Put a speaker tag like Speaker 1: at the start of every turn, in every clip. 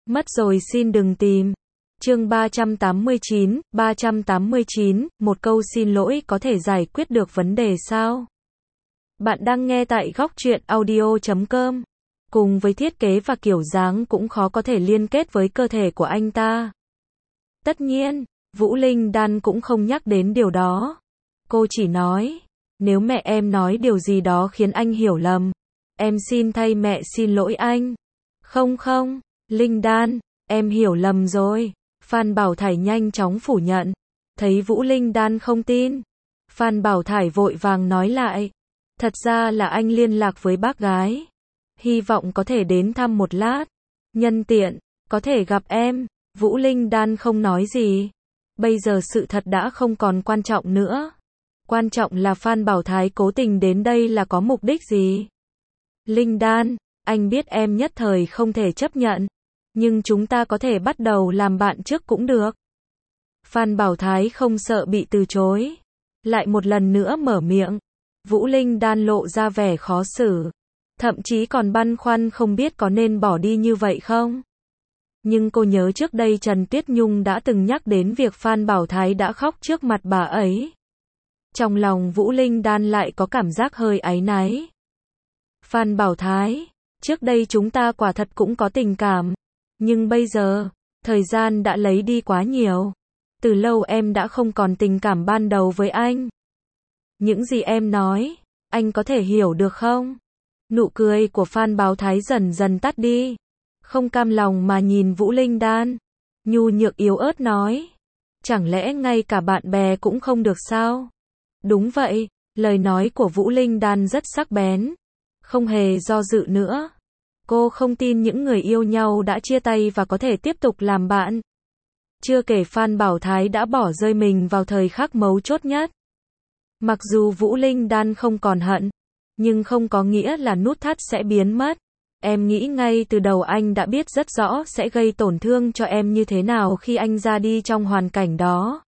Speaker 1: Mất rồi xin đừng tìm. Chương 389, một câu xin lỗi có thể giải quyết được vấn đề sao? Bạn đang nghe tại góc truyện audio.com. Cùng với thiết kế và kiểu dáng cũng khó có thể liên kết với cơ thể của anh ta. Tất nhiên, Vũ Linh Đan cũng không nhắc đến điều đó. Cô chỉ nói, nếu mẹ em nói điều gì đó khiến anh hiểu lầm, em xin thay mẹ xin lỗi anh. Không, Linh Đan, em hiểu lầm rồi. Phan Bảo Thải nhanh chóng phủ nhận. Thấy Vũ Linh Đan không tin, Phan Bảo Thải vội vàng nói lại. Thật ra là anh liên lạc với bác gái. Hy vọng có thể đến thăm một lát. Nhân tiện, có thể gặp em. Vũ Linh Đan không nói gì. Bây giờ sự thật đã không còn quan trọng nữa. Quan trọng là Phan Bảo Thái cố tình đến đây là có mục đích gì? Linh Đan, anh biết em nhất thời không thể chấp nhận. Nhưng chúng ta có thể bắt đầu làm bạn trước cũng được. Phan Bảo Thái không sợ bị từ chối. Lại một lần nữa mở miệng. Vũ Linh Đan lộ ra vẻ khó xử. Thậm chí còn băn khoăn không biết có nên bỏ đi như vậy không. Nhưng cô nhớ trước đây Trần Tuyết Nhung đã từng nhắc đến việc Phan Bảo Thái đã khóc trước mặt bà ấy. Trong lòng Vũ Linh Đan lại có cảm giác hơi áy náy. Phan Bảo Thái, trước đây chúng ta quả thật cũng có tình cảm. Nhưng bây giờ, thời gian đã lấy đi quá nhiều. Từ lâu em đã không còn tình cảm ban đầu với anh. Những gì em nói, anh có thể hiểu được không? Nụ cười của Phan Bảo Thái dần dần tắt đi. Không cam lòng mà nhìn Vũ Linh Đan. Nhu nhược yếu ớt nói. Chẳng lẽ ngay cả bạn bè cũng không được sao? Đúng vậy, lời nói của Vũ Linh Đan rất sắc bén. Không hề do dự nữa. Cô không tin những người yêu nhau đã chia tay và có thể tiếp tục làm bạn. Chưa kể Phan Bảo Thái đã bỏ rơi mình vào thời khắc mấu chốt nhất. Mặc dù Vũ Linh Đan không còn hận, nhưng không có nghĩa là nút thắt sẽ biến mất. Em nghĩ ngay từ đầu anh đã biết rất rõ sẽ gây tổn thương cho em như thế nào khi anh ra đi trong hoàn cảnh đó.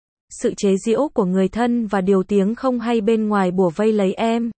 Speaker 1: Sự chế giễu của người thân và điều tiếng không hay bên ngoài bủa vây lấy em.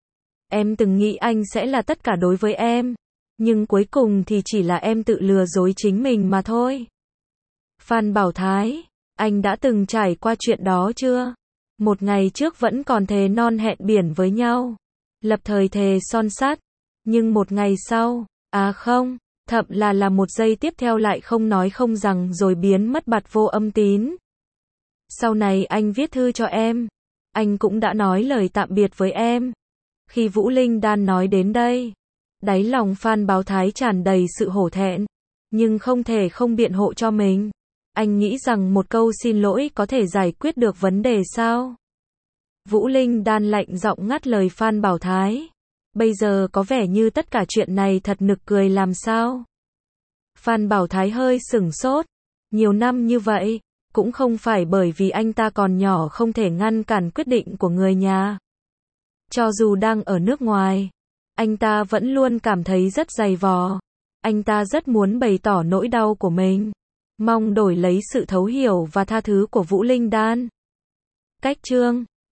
Speaker 1: Em từng nghĩ anh sẽ là tất cả đối với em. Nhưng cuối cùng thì chỉ là em tự lừa dối chính mình mà thôi. Phan Bảo Thái, anh đã từng trải qua chuyện đó chưa? Một ngày trước vẫn còn thề non hẹn biển với nhau. Lập thời thề son sắt. Nhưng một ngày sau, không, thậm là một giây tiếp theo lại không nói không rằng rồi biến mất bặt vô âm tín. Sau này anh viết thư cho em. Anh cũng đã nói lời tạm biệt với em. Khi Vũ Linh Đan nói đến đây, đáy lòng Phan Bảo Thái tràn đầy sự hổ thẹn. Nhưng không thể không biện hộ cho mình. Anh nghĩ rằng một câu xin lỗi có thể giải quyết được vấn đề sao? Vũ Linh Đan lạnh giọng ngắt lời Phan Bảo Thái. Bây giờ có vẻ như tất cả chuyện này thật nực cười làm sao? Phan Bảo Thái hơi sửng sốt. Nhiều năm như vậy, cũng không phải bởi vì anh ta còn nhỏ không thể ngăn cản quyết định của người nhà. Cho dù đang ở nước ngoài, anh ta vẫn luôn cảm thấy rất dày vò. Anh ta rất muốn bày tỏ nỗi đau của mình, mong đổi lấy sự thấu hiểu và tha thứ của Vũ Linh Đan. Cách chương